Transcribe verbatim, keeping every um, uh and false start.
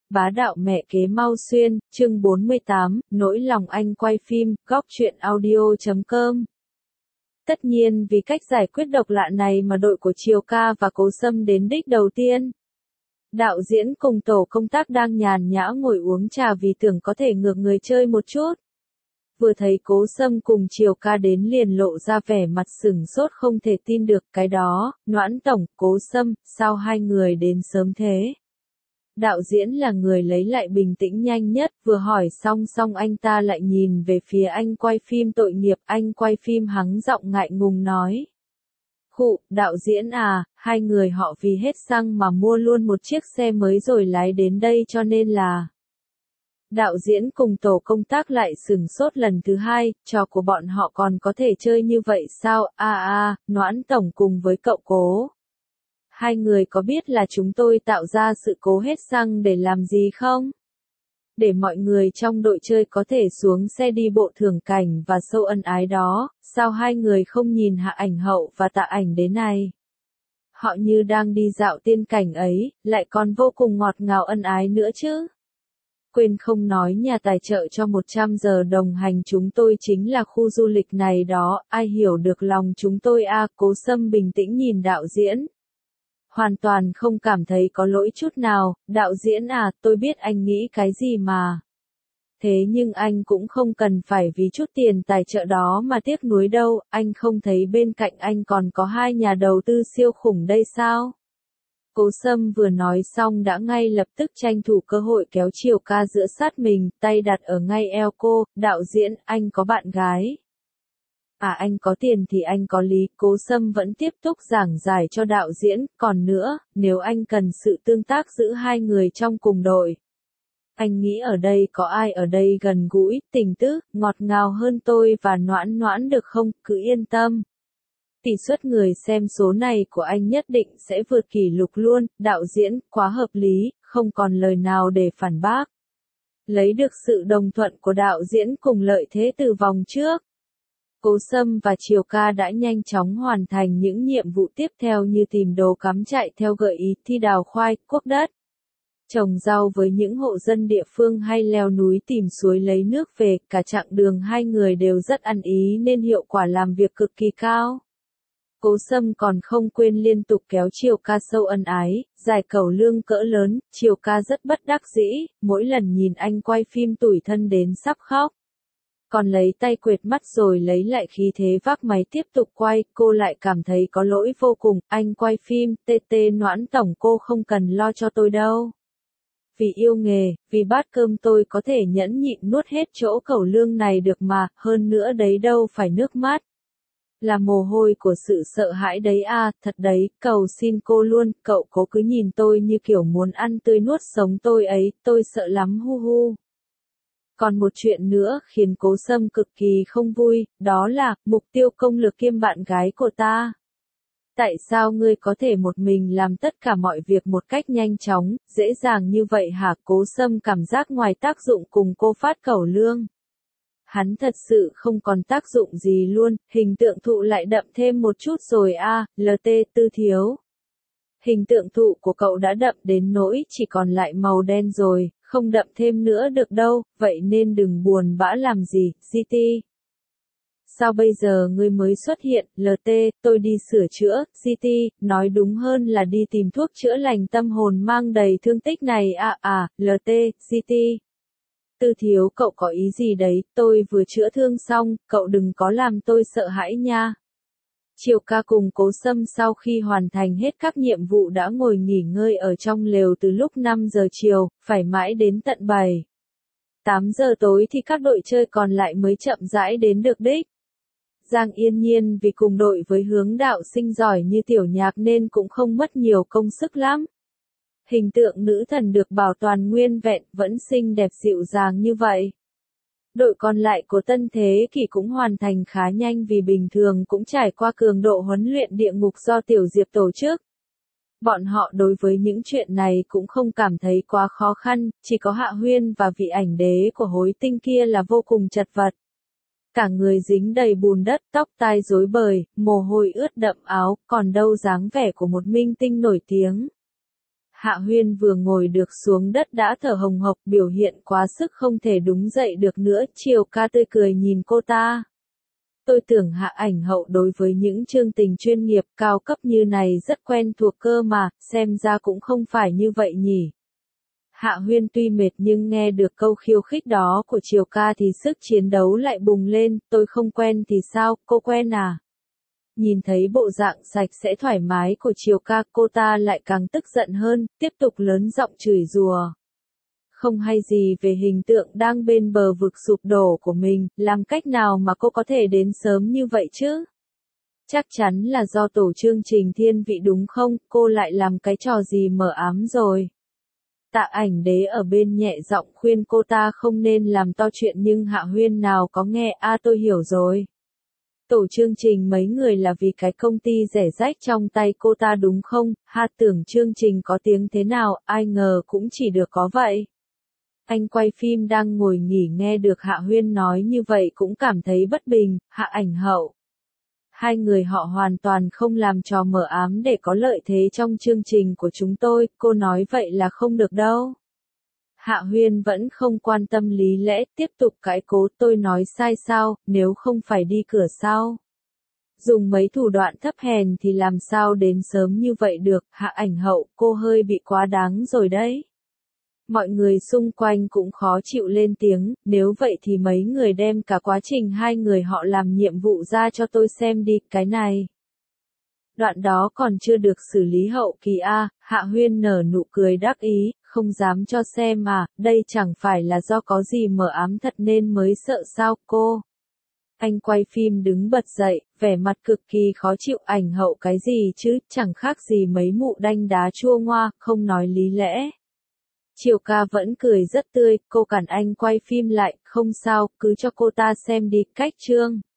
Bá đạo mẹ kế Mao Xuyên, chương bốn mươi tám, nỗi lòng anh quay phim, góc truyện audio chấm com. Tất nhiên vì cách giải quyết độc lạ này mà đội của Triều Ca và Cố Sâm đến đích đầu tiên. Đạo diễn cùng tổ công tác đang nhàn nhã ngồi uống trà vì tưởng có thể ngược người chơi một chút. Vừa thấy Cố Sâm cùng Triều Ca đến liền lộ ra vẻ mặt sửng sốt không thể tin được cái đó, Noãn Tổng, Cố Sâm, sao hai người đến sớm thế? Đạo diễn là người lấy lại bình tĩnh nhanh nhất, vừa hỏi xong xong anh ta lại nhìn về phía anh quay phim tội nghiệp, anh quay phim hắng giọng ngại ngùng nói. Khụ, đạo diễn à, hai người họ vì hết xăng mà mua luôn một chiếc xe mới rồi lái đến đây cho nên là... Đạo diễn cùng tổ công tác lại sửng sốt lần thứ hai, trò của bọn họ còn có thể chơi như vậy sao, a à, a, à, Noãn Tổng cùng với cậu Cố. Hai người có biết là chúng tôi tạo ra sự cố hết xăng để làm gì không? Để mọi người trong đội chơi có thể xuống xe đi bộ thưởng cảnh và sâu ân ái đó, sao hai người không nhìn Hạ Ảnh Hậu và Tạ Ảnh đến này? Họ như đang đi dạo tiên cảnh ấy, lại còn vô cùng ngọt ngào ân ái nữa chứ. Quên không nói nhà tài trợ cho một trăm giờ đồng hành chúng tôi chính là khu du lịch này đó, ai hiểu được lòng chúng tôi a à, Cố Sâm bình tĩnh nhìn đạo diễn. Hoàn toàn không cảm thấy có lỗi chút nào, đạo diễn à, tôi biết anh nghĩ cái gì mà. Thế nhưng anh cũng không cần phải vì chút tiền tài trợ đó mà tiếc nuối đâu, anh không thấy bên cạnh anh còn có hai nhà đầu tư siêu khủng đây sao? Cố Sâm vừa nói xong đã ngay lập tức tranh thủ cơ hội kéo Triều Ca giữa sát mình, tay đặt ở ngay eo cô, đạo diễn, anh có bạn gái. À anh có tiền thì anh có lý, Cố Sâm vẫn tiếp tục giảng giải cho đạo diễn, còn nữa, nếu anh cần sự tương tác giữa hai người trong cùng đội. Anh nghĩ ở đây có ai ở đây gần gũi, tình tứ, ngọt ngào hơn tôi và Noãn Noãn được không, cứ yên tâm. Tỷ suất người xem số này của anh nhất định sẽ vượt kỷ lục luôn, đạo diễn, quá hợp lý, không còn lời nào để phản bác. Lấy được sự đồng thuận của đạo diễn cùng lợi thế từ vòng trước. Cố Sâm và Triều Ca đã nhanh chóng hoàn thành những nhiệm vụ tiếp theo như tìm đồ cắm trại theo gợi ý, thi đào khoai, cuốc đất, trồng rau với những hộ dân địa phương hay leo núi tìm suối lấy nước về, cả chặng đường hai người đều rất ăn ý nên hiệu quả làm việc cực kỳ cao. Cố Sâm còn không quên liên tục kéo Triều Ca sâu ân ái, giải cẩu lương cỡ lớn, Triều Ca rất bất đắc dĩ, mỗi lần nhìn anh quay phim tủi thân đến sắp khóc. Còn lấy tay quệt mắt rồi lấy lại khí thế vác máy tiếp tục quay, cô lại cảm thấy có lỗi vô cùng, anh quay phim, tê tê Noãn Tổng cô không cần lo cho tôi đâu. Vì yêu nghề, vì bát cơm tôi có thể nhẫn nhịn nuốt hết chỗ cẩu lương này được mà, hơn nữa đấy đâu phải nước mắt. Là mồ hôi của sự sợ hãi đấy à, thật đấy, cầu xin cô luôn, cậu Cố cứ nhìn tôi như kiểu muốn ăn tươi nuốt sống tôi ấy, tôi sợ lắm hu hu. Còn một chuyện nữa khiến Cố Sâm cực kỳ không vui, đó là, mục tiêu công lực kiêm bạn gái của ta. Tại sao ngươi có thể một mình làm tất cả mọi việc một cách nhanh chóng, dễ dàng như vậy hả? Cố Sâm cảm giác ngoài tác dụng cùng cô phát cẩu lương. Hắn thật sự không còn tác dụng gì luôn, hình tượng thụ lại đậm thêm một chút rồi a à, lờ tê Tư Thiếu. Hình tượng thụ của cậu đã đậm đến nỗi chỉ còn lại màu đen rồi, không đậm thêm nữa được đâu, vậy nên đừng buồn bã làm gì, giê tê. Sao bây giờ ngươi mới xuất hiện, lờ tê, tôi đi sửa chữa, giê tê, nói đúng hơn là đi tìm thuốc chữa lành tâm hồn mang đầy thương tích này à à, lờ tê, giê tê. Tư Thiếu cậu có ý gì đấy, tôi vừa chữa thương xong, cậu đừng có làm tôi sợ hãi nha. Triều Ca cùng Cố Sâm sau khi hoàn thành hết các nhiệm vụ đã ngồi nghỉ ngơi ở trong lều từ lúc năm giờ chiều, phải mãi đến tận bảy, tám giờ tối thì các đội chơi còn lại mới chậm rãi đến được đích. Giang Yên Nhiên vì cùng đội với Hướng đạo sinh giỏi như Tiểu Nhạc nên cũng không mất nhiều công sức lắm. Hình tượng nữ thần được bảo toàn nguyên vẹn, vẫn xinh đẹp dịu dàng như vậy. Đội còn lại của Tân Thế Kỷ cũng hoàn thành khá nhanh vì bình thường cũng trải qua cường độ huấn luyện địa ngục do Tiểu Diệp tổ chức. Bọn họ đối với những chuyện này cũng không cảm thấy quá khó khăn, chỉ có Hạ Huyên và vị ảnh đế của Hối Tinh kia là vô cùng chật vật. Cả người dính đầy bùn đất, tóc tai rối bời, mồ hôi ướt đậm áo, còn đâu dáng vẻ của một minh tinh nổi tiếng. Hạ Huyên vừa ngồi được xuống đất đã thở hồng hộc, biểu hiện quá sức không thể đúng dậy được nữa. Triều ca tươi cười nhìn cô ta. Tôi tưởng Hạ ảnh hậu đối với những chương tình chuyên nghiệp cao cấp như này rất quen thuộc cơ mà, xem ra cũng không phải như vậy nhỉ. Hạ Huyên tuy mệt nhưng nghe được câu khiêu khích đó của Triều ca thì sức chiến đấu lại bùng lên. Tôi không quen thì sao, cô quen à? Nhìn thấy bộ dạng sạch sẽ thoải mái của Triều ca, cô ta lại càng tức giận hơn, tiếp tục lớn giọng chửi rủa. Không hay gì về hình tượng đang bên bờ vực sụp đổ của mình, làm cách nào mà cô có thể đến sớm như vậy chứ? Chắc chắn là do tổ chương trình thiên vị đúng không, cô lại làm cái trò gì mờ ám rồi. Tạ Ảnh Đế ở bên nhẹ giọng khuyên cô ta không nên làm to chuyện nhưng Hạ Huyên nào có nghe. A tôi hiểu rồi. Tổ chương trình mấy người là vì cái công ty rẻ rách trong tay cô ta đúng không? Ha, tưởng chương trình có tiếng thế nào, ai ngờ cũng chỉ được có vậy. Anh quay phim đang ngồi nghỉ nghe được Hạ Huyên nói như vậy cũng cảm thấy bất bình. Hạ ảnh hậu. Hai người họ hoàn toàn không làm trò mờ ám để có lợi thế trong chương trình của chúng tôi, cô nói vậy là không được đâu. Hạ Huyên vẫn không quan tâm lý lẽ, tiếp tục cãi cố. Tôi nói sai sao, nếu không phải đi cửa sau. Dùng mấy thủ đoạn thấp hèn thì làm sao đến sớm như vậy được. Hạ ảnh hậu, cô hơi bị quá đáng rồi đấy. Mọi người xung quanh cũng khó chịu lên tiếng, nếu vậy thì mấy người đem cả quá trình hai người họ làm nhiệm vụ ra cho tôi xem đi, cái này. Đoạn đó còn chưa được xử lý hậu kỳ a. Hạ Huyên nở nụ cười đắc ý, không dám cho xem mà, đây chẳng phải là do có gì mờ ám thật nên mới sợ sao cô. Anh quay phim đứng bật dậy, vẻ mặt cực kỳ khó chịu. Ảnh hậu cái gì chứ, chẳng khác gì mấy mụ đanh đá chua ngoa, không nói lý lẽ. Triều ca vẫn cười rất tươi, cô cản anh quay phim lại, không sao, cứ cho cô ta xem đi, cách chương.